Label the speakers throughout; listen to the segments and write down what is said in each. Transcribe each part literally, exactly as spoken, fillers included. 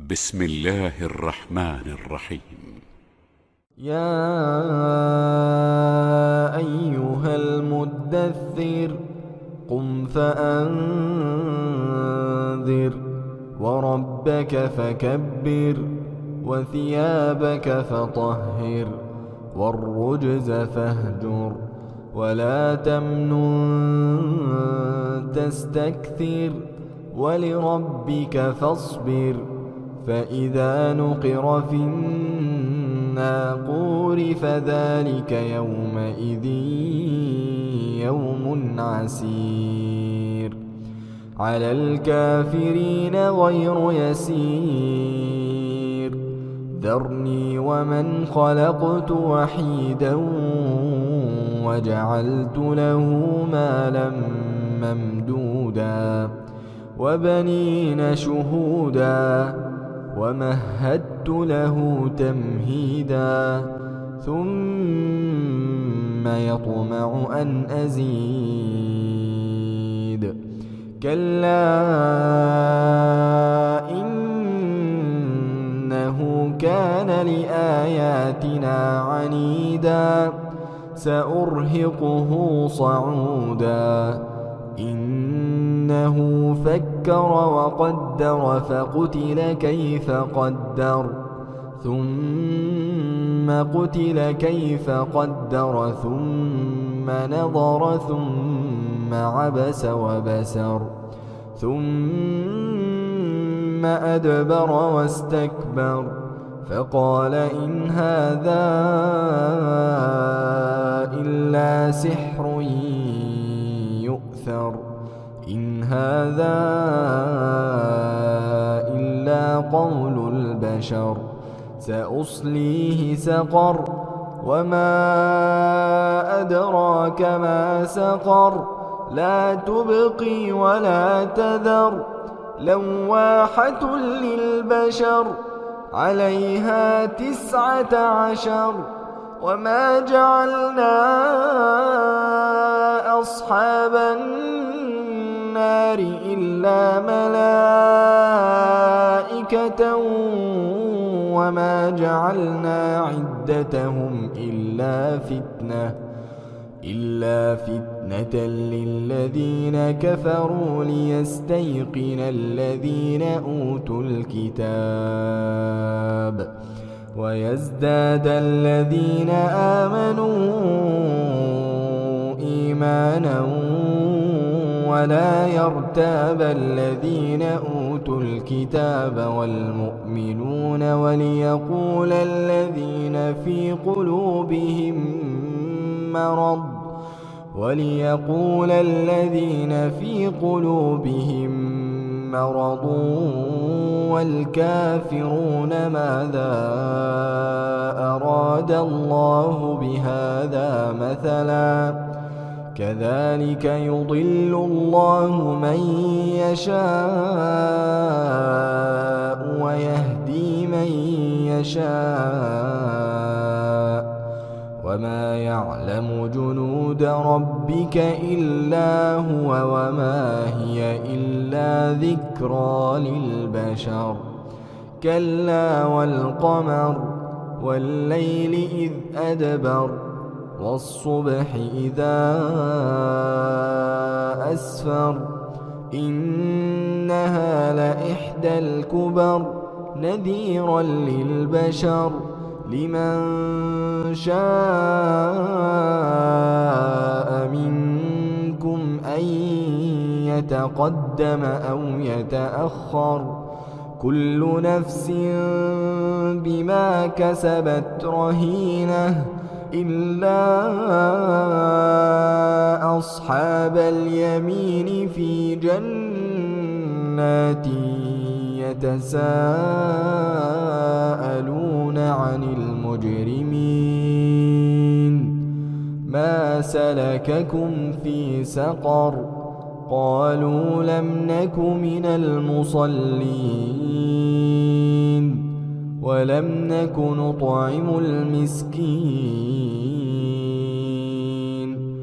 Speaker 1: بسم الله الرحمن الرحيم.
Speaker 2: يا أيها المدثر قم فأنذر وربك فكبر وثيابك فطهر والرجز فاهجر ولا تمنن تستكثر ولربك فاصبر فإذا نقر في الناقور فذلك يومئذ يوم عسير على الكافرين غير يسير ذرني ومن خلقت وحيدا وجعلت له مالا ممدودا وبنين شهودا ومهدت له تمهيدا ثم يطمع أن أزيد كلا إنه كان لآياتنا عنيدا سأرهقه صعودا إنه فكر وقدر فقتل كيف قدر ثم قتل كيف قدر ثم نظر ثم عبس وبسر ثم أدبر واستكبر فقال إن هذا إلا سحر يؤثر إن هذا إلا قول البشر سأصليه سقر وما أدراك ما سقر لا تبقي ولا تذر لواحة للبشر عليها تسعة عشر وما جعلنا أصحاب النار إلا ملائكة وما جعلنا عدتهم إلا فتنة إلا فتنة للذين كفروا ليستيقن الذين أوتوا الكتاب ويزداد الذين آمنوا إيمانا ولا يرتاب الذين أوتوا الكتاب والمؤمنون وليقول الذين في قلوبهم مرض وليقول الذين في قلوبهم مرض والكافرون ماذا أراد الله بهذا مثلا كذلك يضل الله من يشاء ويهدي من يشاء وما يعلم جنود ربك إلا هو وما هي إلا ذكرى للبشر كلا والقمر والليل إذ أدبر والصبح إذا أسفر إنها لإحدى الكبر نذيرا للبشر لمن شاء منكم أن يتقدم أو يتأخر كل نفس بما كسبت رهينة إلا أصحاب اليمين في جنات يتساءلون عن المجرمين ما سلككم في سقر قالوا لم نك من المصلين ولم نك نطعم المسكين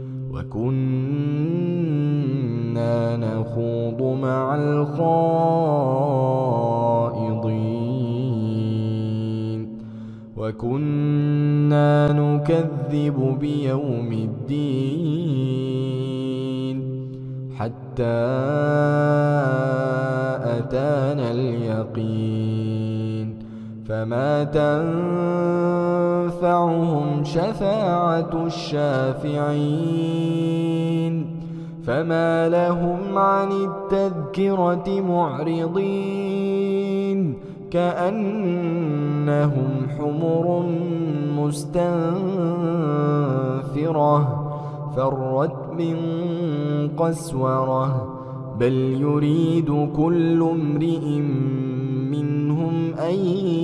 Speaker 2: وكنا نخوض مع الخائضين وكنا نكذب بيوم الدين حتى أتانا اليقين فما تنفعهم شفاعة الشافعين فما لهم عن التذكرة معرضين كأنهم حمر مستنفرة فرت من قسورة بل يريد كل امرئ منهم أن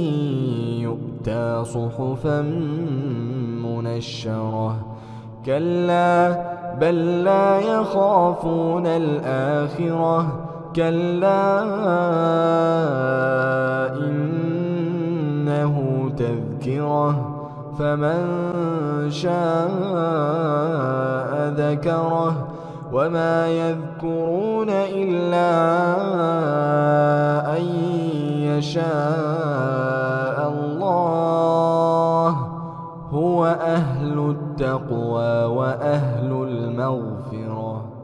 Speaker 2: يؤتى صحفا منشرة كلا بل لا يخافون الآخرة كلا إنه تذكرة فمن شاء ذكره وما يذكرون إلا أن يشاء الله هو أهل التقوى وأهل المغفرة.